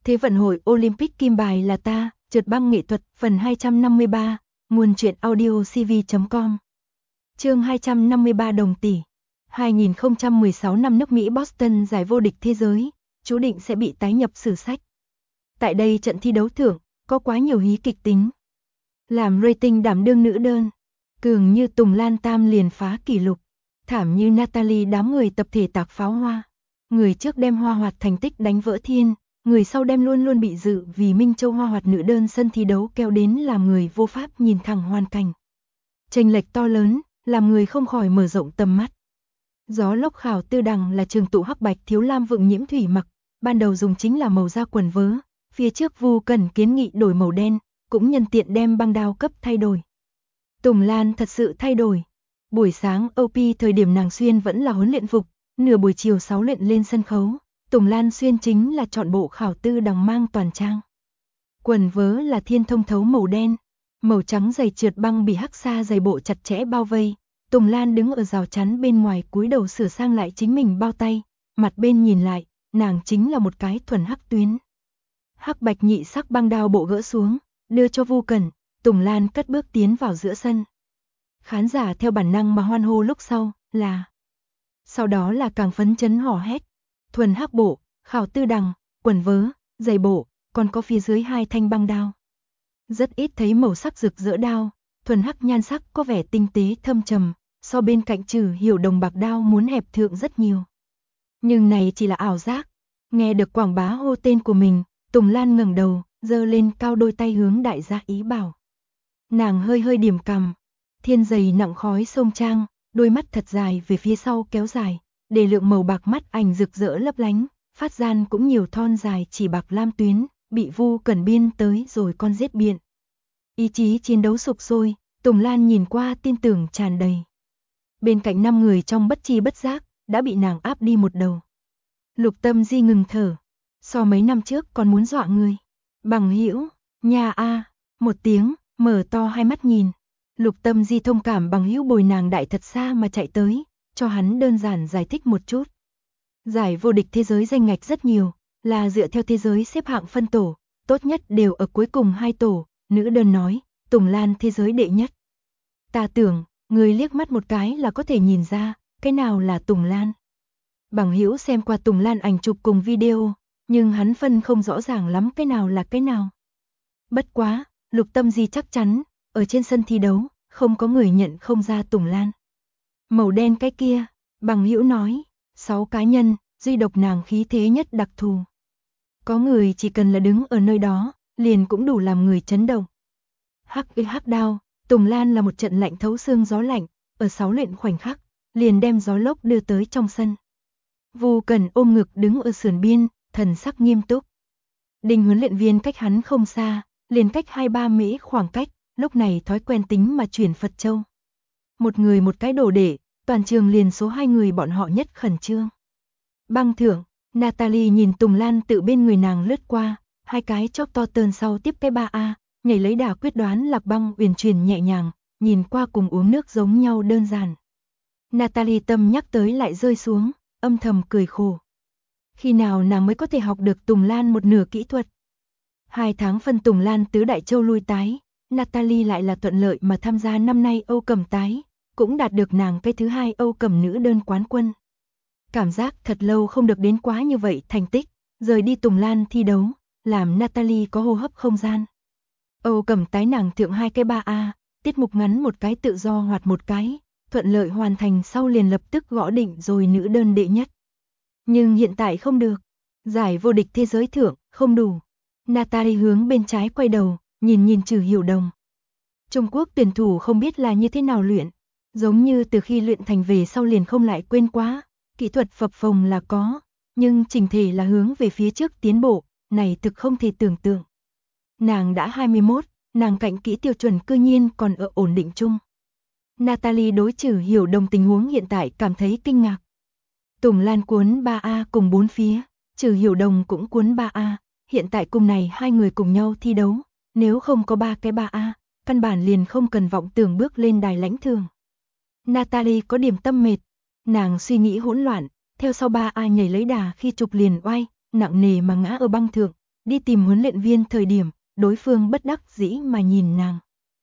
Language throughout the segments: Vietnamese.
Thế vận hội Olympic kim bài là ta, trượt băng nghệ thuật, phần 253, nguồn truyện audio cv.com. Chương 253 đồng tỷ. 2016 năm nước Mỹ Boston giải vô địch thế giới, chú định sẽ bị tái nhập sử sách. Tại đây trận thi đấu thưởng, có quá nhiều hí kịch tính. Làm rating đảm đương nữ đơn, cường như Tùng Lan Tam liền phá kỷ lục, thảm như Natalie đám người tập thể tạc pháo hoa. Người trước đem hoa hoạt thành tích đánh vỡ thiên, người sau đem luôn luôn bị dự vì Minh Châu hoa hoạt nữ đơn sân thi đấu kéo đến làm người vô pháp nhìn thẳng hoàn cảnh. Chênh lệch to lớn, làm người không khỏi mở rộng tầm mắt. Gió lốc khảo tư đằng là trường tụ hắc bạch thiếu lam vượng nhiễm thủy mặc, ban đầu dùng chính là màu da quần vớ, phía trước Vu Cẩn kiến nghị đổi màu đen, cũng nhân tiện đem băng đao cấp thay đổi. Tùng Lan thật sự thay đổi. Buổi sáng OP thời điểm nàng xuyên vẫn là huấn luyện phục, nửa buổi chiều 6 luyện lên sân khấu, Tùng Lan xuyên chính là chọn bộ khảo tư đằng mang toàn trang. Quần vớ là thiên thông thấu màu đen, màu trắng giày trượt băng bị hắc xa giày bộ chặt chẽ bao vây. Tùng Lan đứng ở rào chắn bên ngoài cúi đầu sửa sang lại chính mình bao tay, mặt bên nhìn lại, nàng chính là một cái thuần hắc tuyến. Hắc bạch nhị sắc băng đao bộ gỡ xuống, đưa cho Vu Cẩn, Tùng Lan cất bước tiến vào giữa sân. Khán giả theo bản năng mà hoan hô lúc sau là. Sau đó là càng phấn chấn hò hét, thuần hắc bộ, khảo tư đằng, quần vớ, giày bộ, còn có phía dưới hai thanh băng đao. Rất ít thấy màu sắc rực rỡ đao, thuần hắc nhan sắc có vẻ tinh tế thâm trầm, so bên cạnh Trừ Hiểu Đồng bạc đao muốn hẹp thượng rất nhiều. Nhưng này chỉ là ảo giác. Nghe được quảng bá hô tên của mình, Tùng Lan ngẩng đầu, giơ lên cao đôi tay hướng đại gia ý bảo. Nàng hơi hơi điểm cằm, thiên giày nặng khói sông trang, đôi mắt thật dài về phía sau kéo dài, để lượng màu bạc mắt ảnh rực rỡ lấp lánh, phát gian cũng nhiều thon dài chỉ bạc lam tuyến, bị Vu Cẩn biên tới rồi con giết biện. Ý chí chiến đấu sục sôi, Tùng Lan nhìn qua tin tưởng tràn đầy. Bên cạnh 5 người trong bất chi bất giác, đã bị nàng áp đi một đầu. Lục Tâm Di ngừng thở, so mấy năm trước còn muốn dọa người. Bằng hữu, nhà a, một tiếng, mở to hai mắt nhìn. Lục Tâm Di thông cảm bằng hữu bồi nàng đại thật xa mà chạy tới, cho hắn đơn giản giải thích một chút. Giải vô địch thế giới danh ngạch rất nhiều, là dựa theo thế giới xếp hạng phân tổ, tốt nhất đều ở cuối cùng 2 tổ, nữ đơn nói, Tùng Lan thế giới đệ nhất. Ta tưởng, người liếc mắt một cái là có thể nhìn ra, cái nào là Tùng Lan. Bằng hữu xem qua Tùng Lan ảnh chụp cùng video, nhưng hắn phân không rõ ràng lắm cái nào là cái nào. Bất quá, Lục Tâm Di chắc chắn, ở trên sân thi đấu, không có người nhận không ra Tùng Lan. Màu đen cái kia, bằng hữu nói, 6 cá nhân, duy độc nàng khí thế nhất đặc thù. Có người chỉ cần là đứng ở nơi đó, liền cũng đủ làm người chấn động. Hắc đao, Tùng Lan là một trận lạnh thấu xương gió lạnh, ở 6 luyện khoảnh khắc, liền đem gió lốc đưa tới trong sân. Vu Cẩn ôm ngực đứng ở sườn biên, thần sắc nghiêm túc. Đinh huấn luyện viên cách hắn không xa, liền cách 2-3 mễ khoảng cách, lúc này thói quen tính mà chuyển Phật Châu. Một người một cái đồ để, toàn trường liền số 2 người bọn họ nhất khẩn trương. Băng thưởng, Natalie nhìn Tùng Lan tự bên người nàng lướt qua, hai cái chóp to tơn sau tiếp cái 3A, nhảy lấy đà quyết đoán lạc băng uyển chuyển nhẹ nhàng, nhìn qua cùng uống nước giống nhau đơn giản. Natalie tâm nhắc tới lại rơi xuống, âm thầm cười khổ. Khi nào nàng mới có thể học được Tùng Lan một nửa kỹ thuật? 2 tháng phân Tùng Lan tứ đại châu lui tái, Natalie lại là thuận lợi mà tham gia năm nay Âu Cẩm tái, cũng đạt được nàng cái thứ 2 Âu Cẩm nữ đơn quán quân. Cảm giác thật lâu không được đến quá như vậy thành tích, rời đi Tùng Lan thi đấu, làm Natalie có hô hấp không gian. Âu Cẩm tái nàng thượng 2 cái 3A, tiết mục ngắn một cái tự do hoạt một cái, thuận lợi hoàn thành sau liền lập tức gõ định rồi nữ đơn đệ nhất. Nhưng hiện tại không được, giải vô địch thế giới thưởng, không đủ. Natalie hướng bên trái quay đầu, nhìn Trừ Hiểu Đồng. Trung Quốc tuyển thủ không biết là như thế nào luyện, giống như từ khi luyện thành về sau liền không lại quên quá, kỹ thuật phập phồng là có, nhưng chỉnh thể là hướng về phía trước tiến bộ, này thực không thể tưởng tượng. Nàng đã 21, nàng cạnh kỹ tiêu chuẩn cư nhiên còn ở ổn định chung. Natalie đối Trừ Hiểu Đồng tình huống hiện tại cảm thấy kinh ngạc. Tùng Lan cuốn 3A cùng 4 phía, Trừ Hiểu Đồng cũng cuốn 3A, hiện tại cùng này 2 người cùng nhau thi đấu, nếu không có 3 cái 3A, căn bản liền không cần vọng tưởng bước lên đài lãnh thường. Natalie có điểm tâm mệt, nàng suy nghĩ hỗn loạn, theo sau 3A nhảy lấy đà khi chụp liền oai, nặng nề mà ngã ở băng thượng, đi tìm huấn luyện viên thời điểm, đối phương bất đắc dĩ mà nhìn nàng.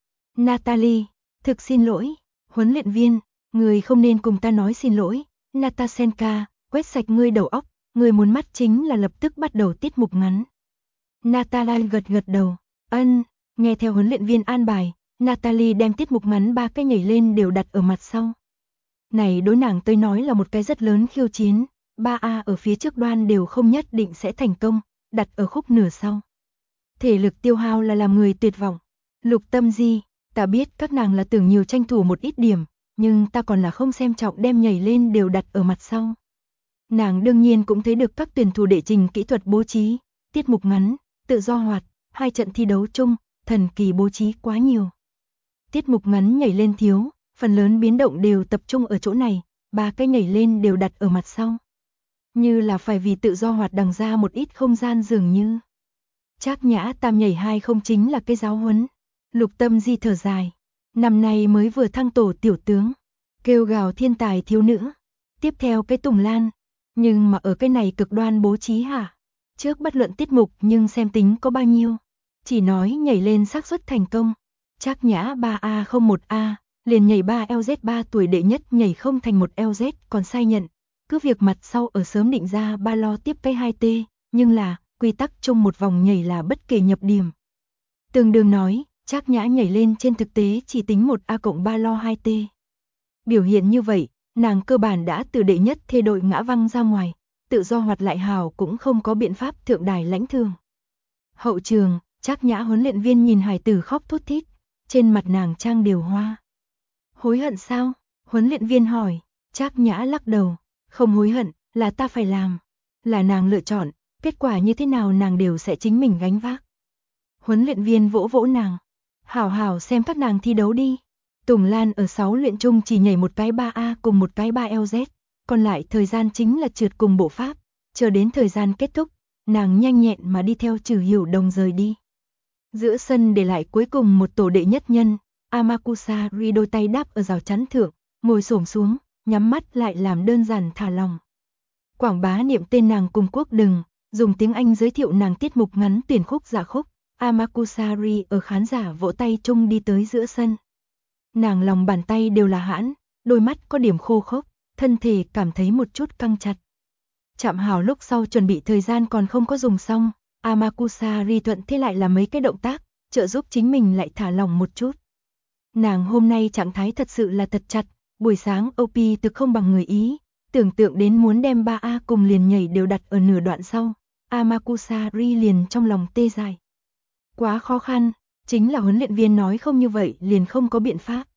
Natalie, thực xin lỗi, huấn luyện viên, người không nên cùng ta nói xin lỗi, Natasenka, quét sạch ngươi đầu óc, người muốn mắt chính là lập tức bắt đầu tiết mục ngắn. Natalie gật gật đầu, nghe theo huấn luyện viên an bài, Natalie đem tiết mục ngắn 3 cái nhảy lên đều đặt ở mặt sau. Này đối nàng tới nói là một cái rất lớn khiêu chiến, 3A ở phía trước đoan đều không nhất định sẽ thành công, đặt ở khúc nửa sau. Thể lực tiêu hao là làm người tuyệt vọng. Lục Tâm Di, ta biết các nàng là tưởng nhiều tranh thủ một ít điểm, nhưng ta còn là không xem trọng đem nhảy lên đều đặt ở mặt sau. Nàng đương nhiên cũng thấy được các tuyển thủ đệ trình kỹ thuật bố trí, tiết mục ngắn, tự do hoạt, 2 trận thi đấu chung, thần kỳ bố trí quá nhiều. Tiết mục ngắn nhảy lên thiếu, phần lớn biến động đều tập trung ở chỗ này, 3 cái nhảy lên đều đặt ở mặt sau. Như là phải vì tự do hoạt đằng ra một ít không gian dường như. Trác Nhã tam nhảy 2 không chính là cái giáo huấn. Lục Tâm Di thở dài, năm nay mới vừa thăng tổ tiểu tướng, kêu gào thiên tài thiếu nữ. Tiếp theo cái Tùng Lan, nhưng mà ở cái này cực đoan bố trí hả? Trước bất luận tiết mục nhưng xem tính có bao nhiêu, chỉ nói nhảy lên xác suất thành công. Trác Nhã 3A01A, liền nhảy 3 LZ 3 tuổi đệ nhất nhảy không thành 1 LZ còn sai nhận. Cứ việc mặt sau ở sớm định ra ba lo tiếp cái 2T, nhưng là quy tắc chung một vòng nhảy là bất kể nhập điểm. Tương đương nói, Trác Nhã nhảy lên trên thực tế chỉ tính 1A cộng 3 lo 2T. Biểu hiện như vậy, nàng cơ bản đã từ đệ nhất thê đội ngã văng ra ngoài, tự do hoạt lại hào cũng không có biện pháp thượng đài lãnh thương. Hậu trường, Trác Nhã huấn luyện viên nhìn hài tử khóc thút thít, trên mặt nàng trang điều hoa. Hối hận sao? Huấn luyện viên hỏi. Trác Nhã lắc đầu, không hối hận, là ta phải làm, là nàng lựa chọn, kết quả như thế nào nàng đều sẽ chính mình gánh vác. Huấn luyện viên vỗ vỗ nàng, hảo hảo xem các nàng thi đấu đi. Tùng Lan ở 6 luyện chung chỉ nhảy một cái 3A cùng một cái 3LZ, còn lại thời gian chính là trượt cùng bộ pháp, chờ đến thời gian kết thúc, nàng nhanh nhẹn mà đi theo Trử Hiểu Đồng rời đi. Giữa sân để lại cuối cùng một tổ đệ nhất nhân, Amakusari đôi tay đáp ở rào chắn thượng, ngồi xổm xuống, nhắm mắt lại làm đơn giản thả lòng. Quảng bá niệm tên nàng cùng quốc đừng, dùng tiếng Anh giới thiệu nàng tiết mục ngắn tuyển khúc dạ khúc, Amakusari ở khán giả vỗ tay chung đi tới giữa sân. Nàng lòng bàn tay đều là hãn, đôi mắt có điểm khô khốc, thân thể cảm thấy một chút căng chặt. Chạm hảo lúc sau chuẩn bị thời gian còn không có dùng xong, Amakusari thuận thế lại là mấy cái động tác, trợ giúp chính mình lại thả lòng một chút. Nàng hôm nay trạng thái thật sự là thật chặt, buổi sáng OP thực không bằng người Ý, tưởng tượng đến muốn đem 3A cùng liền nhảy đều đặt ở nửa đoạn sau, Amakusari liền trong lòng tê dại. Quá khó khăn, chính là huấn luyện viên nói không như vậy liền không có biện pháp.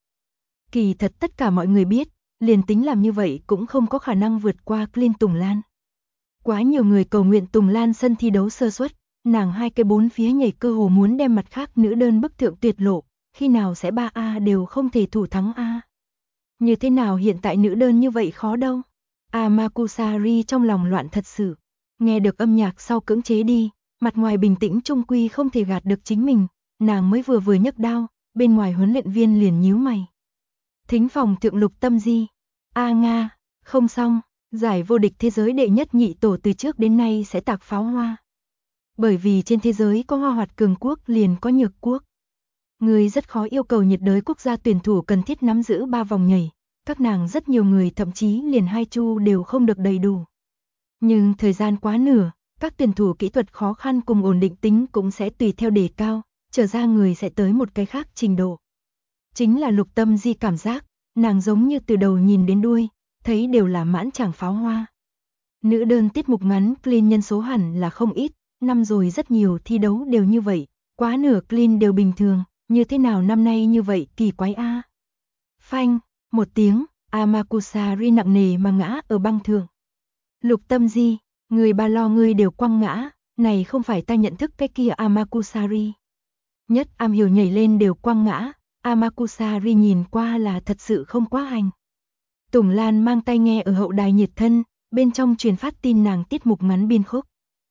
Kỳ thật tất cả mọi người biết, liền tính làm như vậy cũng không có khả năng vượt qua Clean Tùng Lan. Quá nhiều người cầu nguyện Tùng Lan sân thi đấu sơ suất, nàng 2 cái 4 phía nhảy cơ hồ muốn đem mặt khác nữ đơn bức thượng tuyệt lộ, khi nào sẽ 3A đều không thể thủ thắng A. Như thế nào hiện tại nữ đơn như vậy khó đâu. Amakusari trong lòng loạn thật sự, nghe được âm nhạc sau cưỡng chế đi, mặt ngoài bình tĩnh trung quy không thể gạt được chính mình, nàng mới vừa nhấc đao, bên ngoài huấn luyện viên liền nhíu mày. Thính phòng thượng Lục Tâm Di, Nga, không xong, giải vô địch thế giới đệ nhất nhị tổ từ trước đến nay sẽ tạc pháo hoa. Bởi vì trên thế giới có hoa hoạt cường quốc liền có nhược quốc. Người rất khó yêu cầu nhiệt đới quốc gia tuyển thủ cần thiết nắm giữ 3 vòng nhảy, các nàng rất nhiều người thậm chí liền 2 chu đều không được đầy đủ. Nhưng thời gian quá nửa, các tuyển thủ kỹ thuật khó khăn cùng ổn định tính cũng sẽ tùy theo đề cao, trở ra người sẽ tới một cái khác trình độ. Chính là Lục Tâm Di cảm giác, nàng giống như từ đầu nhìn đến đuôi, thấy đều là mãn tràng pháo hoa. Nữ đơn tiết mục ngắn clean nhân số hẳn là không ít, năm rồi rất nhiều thi đấu đều như vậy, quá nửa clean đều bình thường, như thế nào năm nay như vậy kỳ quái a. Phanh, một tiếng, Amakusari nặng nề mà ngã ở băng thượng. Lục Tâm Di, người ba lo ngươi đều quăng ngã, này không phải ta nhận thức cái kia Amakusari. Nhất am hiểu nhảy lên đều quăng ngã, Amakusari nhìn qua là thật sự không quá hành. Tùng Lan mang tai nghe ở hậu đài nhiệt thân, bên trong truyền phát tin nàng tiết mục ngắn biên khúc.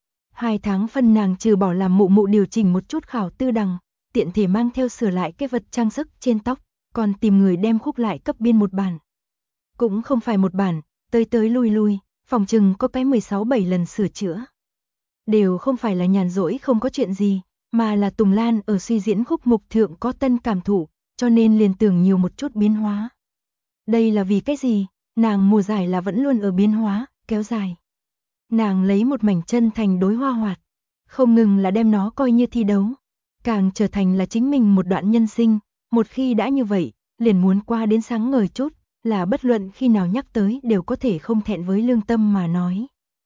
2 tháng phân nàng trừ bỏ làm mụ mụ điều chỉnh một chút khảo tư đằng, tiện thể mang theo sửa lại cái vật trang sức trên tóc, còn tìm người đem khúc lại cấp biên một bản. Cũng không phải một bản, tới lui lui, phòng chừng có cái 16-17 lần sửa chữa. đều không phải là nhàn rỗi không có chuyện gì, mà là Tùng Lan ở suy diễn khúc mục thượng có tân cảm thụ, cho nên liền tưởng nhiều một chút biến hóa. Đây là vì cái gì? Nàng mùa giải là vẫn luôn ở biến hóa, kéo dài. Nàng lấy một mảnh chân thành đối hoa hoạt, không ngừng là đem nó coi như thi đấu, càng trở thành là chính mình một đoạn nhân sinh, một khi đã như vậy, liền muốn qua đến sáng ngời chút, là bất luận khi nào nhắc tới đều có thể không thẹn với lương tâm mà nói.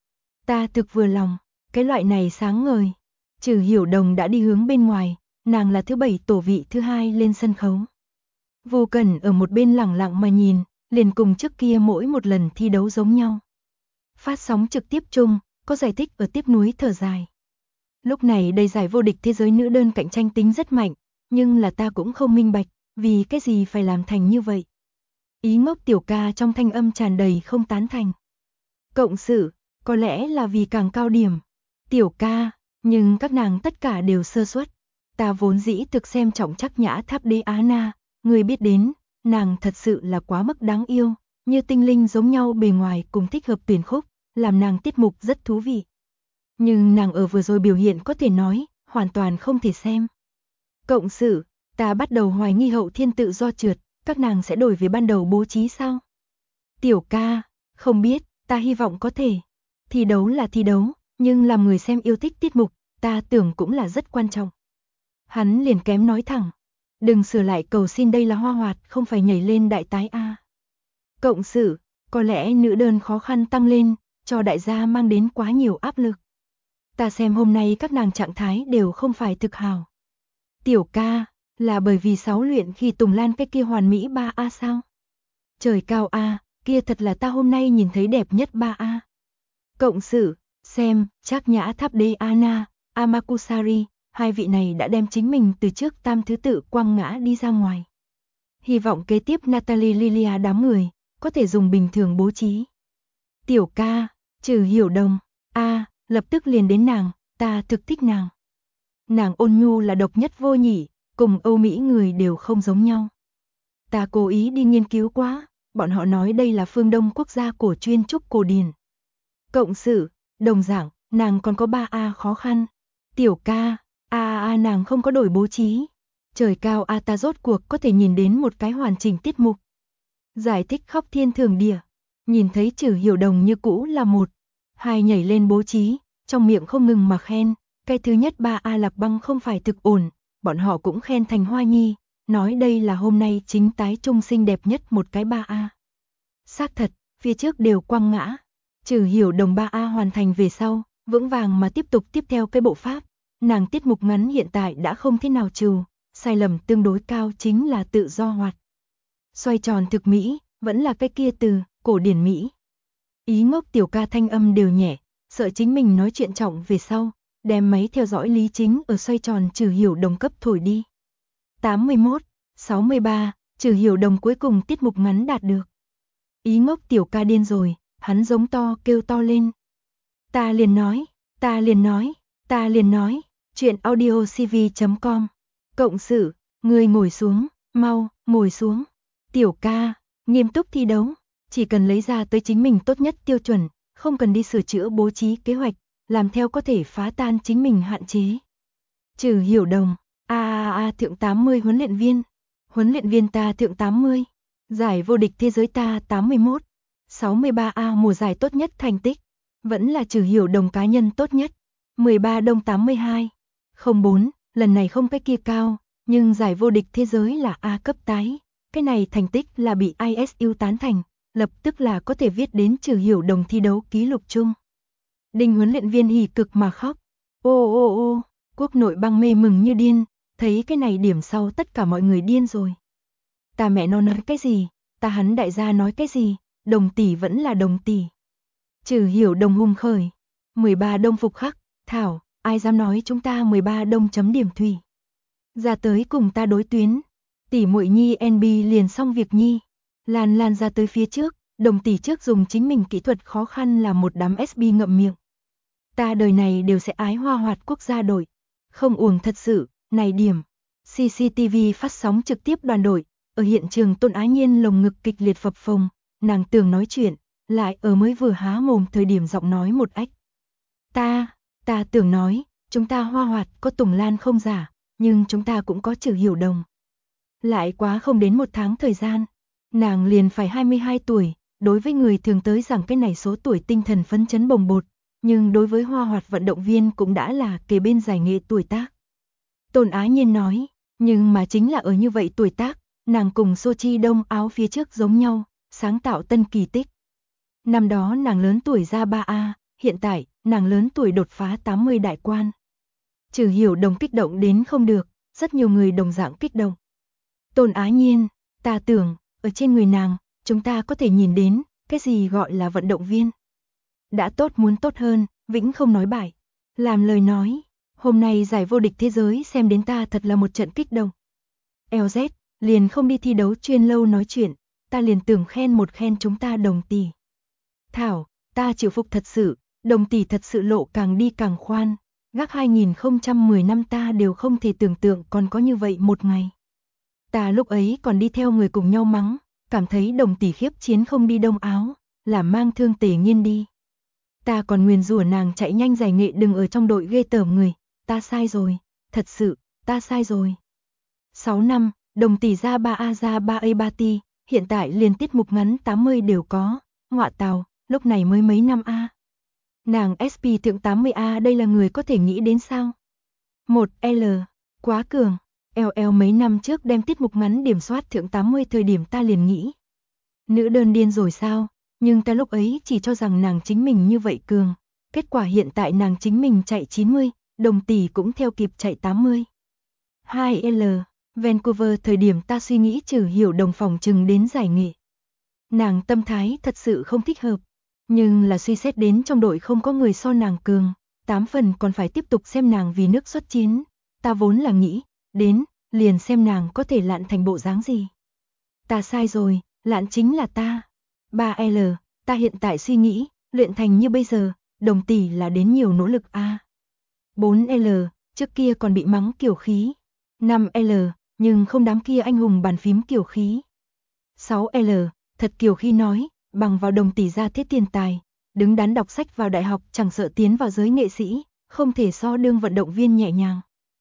Ta thực vừa lòng, cái loại này sáng ngời. Trừ Hiểu Đồng đã đi hướng bên ngoài, nàng là thứ 7 tổ vị thứ 2 lên sân khấu. Vô Cẩn ở một bên lẳng lặng mà nhìn, liền cùng trước kia mỗi một lần thi đấu giống nhau. Phát sóng trực tiếp chung, có giải thích ở tiếp núi thở dài. Lúc này đây giải vô địch thế giới nữ đơn cạnh tranh tính rất mạnh, nhưng là ta cũng không minh bạch, vì cái gì phải làm thành như vậy. Ý ngốc tiểu ca trong thanh âm tràn đầy không tán thành. Cộng sự, có lẽ là vì càng cao điểm. Tiểu ca, nhưng các nàng tất cả đều sơ suất. Ta vốn dĩ thực xem trọng Trác Nhã Tháp Đế Á Na, người biết đến, nàng thật sự là quá mức đáng yêu, như tinh linh giống nhau bề ngoài cùng thích hợp tuyển khúc, làm nàng tiết mục rất thú vị. Nhưng nàng ở vừa rồi biểu hiện có thể nói, hoàn toàn không thể xem. Cộng sự, ta bắt đầu hoài nghi Hậu Thiên tự do trượt, các nàng sẽ đổi về ban đầu bố trí sao? Tiểu ca, không biết, ta hy vọng có thể. Thi đấu là thi đấu, nhưng làm người xem yêu thích tiết mục, ta tưởng cũng là rất quan trọng. Hắn liền kém nói thẳng, đừng sửa lại cầu xin, đây là hoa hoạt, không phải nhảy lên đại tái a. Cộng sự, có lẽ nữ đơn khó khăn tăng lên, cho đại gia mang đến quá nhiều áp lực. Ta xem hôm nay các nàng trạng thái đều không phải thực hào. Tiểu ca, là bởi vì 6 luyện khi Tùng Lan cái kia hoàn mỹ 3A sao? Trời cao a, kia thật là ta hôm nay nhìn thấy đẹp nhất 3A. Cộng sự, xem, Trác Nhã Tháp Đế Anna, Amakusari, hai vị này đã đem chính mình từ trước tam thứ tự quăng ngã đi ra ngoài. Hy vọng kế tiếp Natalie Lilia đám người, có thể dùng bình thường bố trí. Tiểu ca, Trừ Hiểu Đồng, lập tức liền đến nàng, ta thực thích nàng. Nàng ôn nhu là độc nhất vô nhị, cùng Âu Mỹ người đều không giống nhau. Ta cố ý đi nghiên cứu quá, bọn họ nói đây là phương Đông quốc gia cổ chuyên trúc cổ điển. Cộng sự, đồng dạng, nàng còn có 3A khó khăn. Tiểu ca, nàng không có đổi bố trí. Trời cao ta rốt cuộc có thể nhìn đến một cái hoàn chỉnh tiết mục. Giải thích khóc thiên thường địa, nhìn thấy Trừ Hiểu Đồng như cũ là 1, 2 nhảy lên bố trí, trong miệng không ngừng mà khen. Cái thứ nhất 3A Lạc Băng không phải thực ổn, bọn họ cũng khen thành Hoa Nhi, nói đây là hôm nay chính tái trung xinh đẹp nhất một cái 3A. Xác thật, phía trước đều quăng ngã. Trừ Hiểu Đồng 3A hoàn thành về sau, vững vàng mà tiếp theo cái bộ pháp. Nàng tiết mục ngắn hiện tại đã không thế nào trừ, sai lầm tương đối cao chính là tự do hoạt. Xoay tròn thực mỹ, vẫn là cái kia từ, cổ điển Mỹ. Ý ngốc tiểu ca thanh âm đều nhẹ, sợ chính mình nói chuyện trọng về sau, đem máy theo dõi lý chính ở xoay tròn Trừ Hiểu Đồng cấp thổi đi. 81, 63, Trừ Hiểu Đồng cuối cùng tiết mục ngắn đạt được. Ý ngốc tiểu ca điên rồi, hắn giống to kêu to lên. Ta liền nói, chuyện audiocv.com. Cộng sự, người ngồi xuống, mau, ngồi xuống. Tiểu ca, nghiêm túc thi đấu, chỉ cần lấy ra tới chính mình tốt nhất tiêu chuẩn, không cần đi sửa chữa bố trí kế hoạch, làm theo có thể phá tan chính mình hạn chế. Trừ Hiểu Đồng, thượng 80 huấn luyện viên ta thượng 80, giải vô địch thế giới ta 81, 63A mùa giải tốt nhất thành tích, vẫn là Trừ Hiểu Đồng cá nhân tốt nhất, 13 đông 82, 04, lần này không cái kia cao, nhưng giải vô địch thế giới là A cấp tái, cái này thành tích là bị ISU tán thành, lập tức là có thể viết đến Trừ Hiểu Đồng thi đấu ký lục chung. Đinh huấn luyện viên hỉ cực mà khóc, ô, quốc nội băng mê mừng như điên, thấy cái này điểm sau tất cả mọi người điên rồi. Ta mẹ nó nói cái gì, ta hắn đại gia nói cái gì, Đồng tỷ vẫn là Đồng tỷ. Trừ Hiểu Đồng hung khởi, 13 đông phục khắc, thảo, ai dám nói chúng ta 13 đông chấm điểm thủy. Ra tới cùng ta đối tuyến, tỷ muội nhi NB liền xong việc nhi. Lan ra tới phía trước, Đồng tỷ trước dùng chính mình kỹ thuật khó khăn là một đám SB ngậm miệng. Ta đời này đều sẽ ái hoa hoạt quốc gia đội. Không uổng thật sự, này điểm. CCTV phát sóng trực tiếp đoàn đội, ở hiện trường Tôn Ái Nhiên lồng ngực kịch liệt phập phồng, nàng tưởng nói chuyện, lại ở mới vừa há mồm thời điểm giọng nói một ách. Ta tưởng nói, chúng ta Hoa Hoạt có Tùng Lan không giả, nhưng chúng ta cũng có Trử Hiểu Đồng. Lại quá không đến 1 tháng thời gian, nàng liền phải 22 tuổi, đối với người thường tới rằng cái này số tuổi tinh thần phấn chấn bồng bột, nhưng đối với Hoa Hoạt vận động viên cũng đã là kề bên giải nghệ tuổi tác. Tôn Á Nhiên nói, nhưng mà chính là ở như vậy tuổi tác, nàng cùng Sochi Đông Áo phía trước giống nhau, sáng tạo tân kỳ tích. Năm đó nàng lớn tuổi ra 3A, hiện tại, nàng lớn tuổi đột phá 80 đại quan. Trừ Hiểu Đồng kích động đến không được, rất nhiều người đồng dạng kích động. Tôn Á Nhiên, ta tưởng, ở trên người nàng, chúng ta có thể nhìn đến, cái gì gọi là vận động viên. Đã tốt muốn tốt hơn, vĩnh không nói bại. Làm lời nói, hôm nay giải vô địch thế giới xem đến ta thật là một trận kích động. LZ, liền không đi thi đấu chuyên lâu nói chuyện, ta liền tưởng khen một khen chúng ta Đồng tỷ. Thảo, ta chịu phục thật sự, Đồng tỷ thật sự lộ càng đi càng khoan, gác 2010 năm ta đều không thể tưởng tượng còn có như vậy một ngày. Ta lúc ấy còn đi theo người cùng nhau mắng, cảm thấy Đồng tỷ khiếp chiến không đi Đông Áo, là mang thương Tề Nghiên đi. Ta còn nguyền rủa nàng chạy nhanh giải nghệ đừng ở trong đội ghê tởm người, ta sai rồi, thật sự, ta sai rồi. 6 năm, Đồng tỷ ra 3A ra 3A 3T, hiện tại liền tiết mục ngắn 80 đều có, ngọa tào, lúc này mới mấy năm A. Nàng SP thượng 80A đây là người có thể nghĩ đến sao? 1L, quá cường, LL mấy năm trước đem tiết mục ngắn điểm soát thượng 80 thời điểm ta liền nghĩ. Nữ đơn điên rồi sao? Nhưng ta lúc ấy chỉ cho rằng nàng chính mình như vậy cường, kết quả hiện tại nàng chính mình chạy 90, Đồng tỷ cũng theo kịp chạy 80. 2L, Vancouver thời điểm ta suy nghĩ Trử Hiểu Đồng phòng chừng đến giải nghệ. Nàng tâm thái thật sự không thích hợp, nhưng là suy xét đến trong đội không có người so nàng cường, 8 phần còn phải tiếp tục xem nàng vì nước xuất chiến, ta vốn là nghĩ, đến, liền xem nàng có thể lặn thành bộ dáng gì. Ta sai rồi, lặn chính là ta. 3L, ta hiện tại suy nghĩ, luyện thành như bây giờ, Đồng tỷ là đến nhiều nỗ lực a. 4L, trước kia còn bị mắng kiểu khí. 5L, nhưng không đám kia anh hùng bàn phím kiểu khí. 6L, thật kiểu khi nói, bằng vào Đồng tỷ ra thiết tiền tài, đứng đắn đọc sách vào đại học chẳng sợ tiến vào giới nghệ sĩ, không thể so đương vận động viên nhẹ nhàng.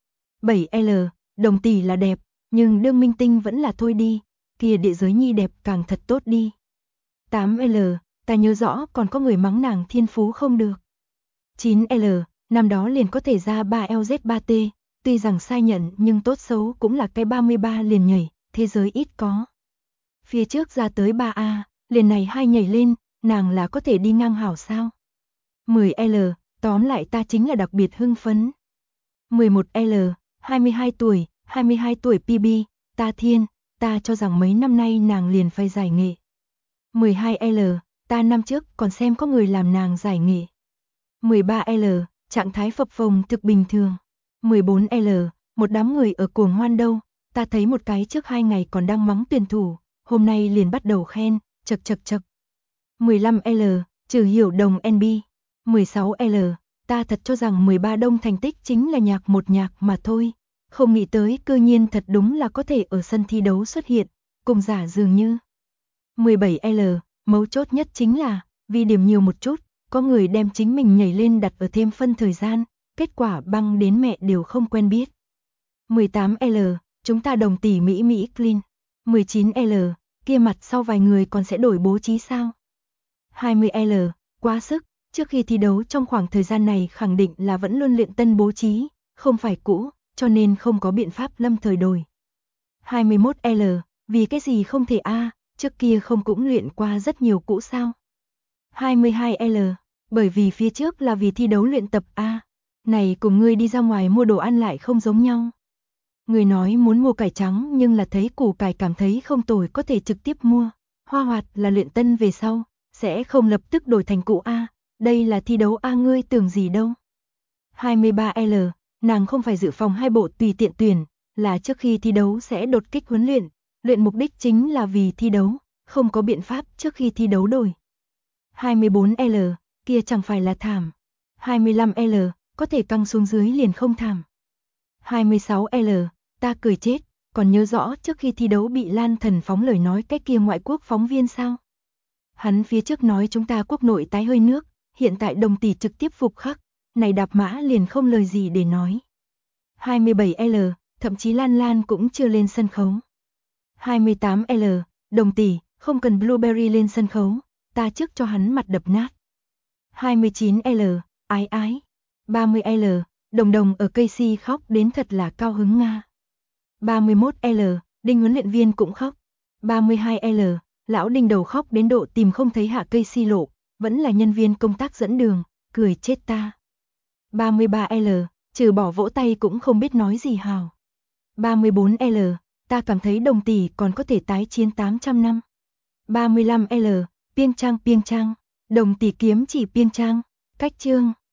7L, Đồng tỷ là đẹp, nhưng đương minh tinh vẫn là thôi đi, kia địa giới nhi đẹp càng thật tốt đi. 8L, ta nhớ rõ còn có người mắng nàng thiên phú không được. 9L, năm đó liền có thể ra 3LZ3T, tuy rằng sai nhận nhưng tốt xấu cũng là cái 33 liền nhảy, thế giới ít có. Phía trước ra tới 3A, liền này hai nhảy lên, nàng là có thể đi ngang hảo sao. 10L, tóm lại ta chính là đặc biệt hưng phấn. 11L, 22 tuổi PB, ta thiên, ta cho rằng mấy năm nay nàng liền phải giải nghệ. 12L, ta năm trước còn xem có người làm nàng giải nghệ. 13L, trạng thái phập phồng thực bình thường. 14L, một đám người ở cuồng hoan đâu, ta thấy một cái trước 2 ngày còn đang mắng tuyển thủ, hôm nay liền bắt đầu khen, chật chật chật. 15L, Trử Hiểu Đồng NB. 16L, ta thật cho rằng 13 Đông thành tích chính là nhạc một nhạc mà thôi, không nghĩ tới cư nhiên thật đúng là có thể ở sân thi đấu xuất hiện, cùng giả dường như. 17L, mấu chốt nhất chính là, vì điểm nhiều một chút, có người đem chính mình nhảy lên đặt ở thêm phân thời gian, kết quả băng đến mẹ đều không quen biết. 18L, chúng ta Đồng tỷ Mỹ clean. 19L, kia mặt sau vài người còn sẽ đổi bố trí sao? 20L, quá sức, trước khi thi đấu trong khoảng thời gian này khẳng định là vẫn luôn luyện tân bố trí, không phải cũ, cho nên không có biện pháp lâm thời đổi. 21L, vì cái gì không thể a, trước kia không cũng luyện qua rất nhiều cũ sao? 22L, bởi vì phía trước là vì thi đấu luyện tập a, này cùng ngươi đi ra ngoài mua đồ ăn lại không giống nhau. Người nói muốn mua cải trắng nhưng là thấy củ cải cảm thấy không tồi có thể trực tiếp mua. Hoa Hoạt là luyện tân về sau, sẽ không lập tức đổi thành cũ A, đây là thi đấu A ngươi tưởng gì đâu. 23L, nàng không phải dự phòng hai bộ tùy tiện tuyển, là trước khi thi đấu sẽ đột kích huấn luyện mục đích chính là vì thi đấu, không có biện pháp trước khi thi đấu đổi. 24L, kia chẳng phải là thảm. 25L, có thể căng xuống dưới liền không thảm. 26L, ta cười chết, còn nhớ rõ trước khi thi đấu bị Lan Thần phóng lời nói cái kia ngoại quốc phóng viên sao? Hắn phía trước nói chúng ta quốc nội tái hơi nước, hiện tại Đồng tỷ trực tiếp phục khắc, này đạp mã liền không lời gì để nói. 27L, thậm chí Lan Lan cũng chưa lên sân khấu. 28L, đồng tỷ, không cần Blueberry lên sân khấu, ta trước cho hắn mặt đập nát. 29L, ái ái. 30L, Đồng Đồng ở Casey khóc đến thật là cao hứng Nga. 31L, Đinh huấn luyện viên cũng khóc. 32L, lão Đinh đầu khóc đến độ tìm không thấy hạ Casey lộ, vẫn là nhân viên công tác dẫn đường, cười chết ta. 33L, trừ bỏ vỗ tay cũng không biết nói gì hào. 34L, ta cảm thấy Đồng tỷ còn có thể tái chiến 800 năm. 35L, Piêng Trang, Đồng tỷ kiếm chỉ Piêng Trang, cách chương.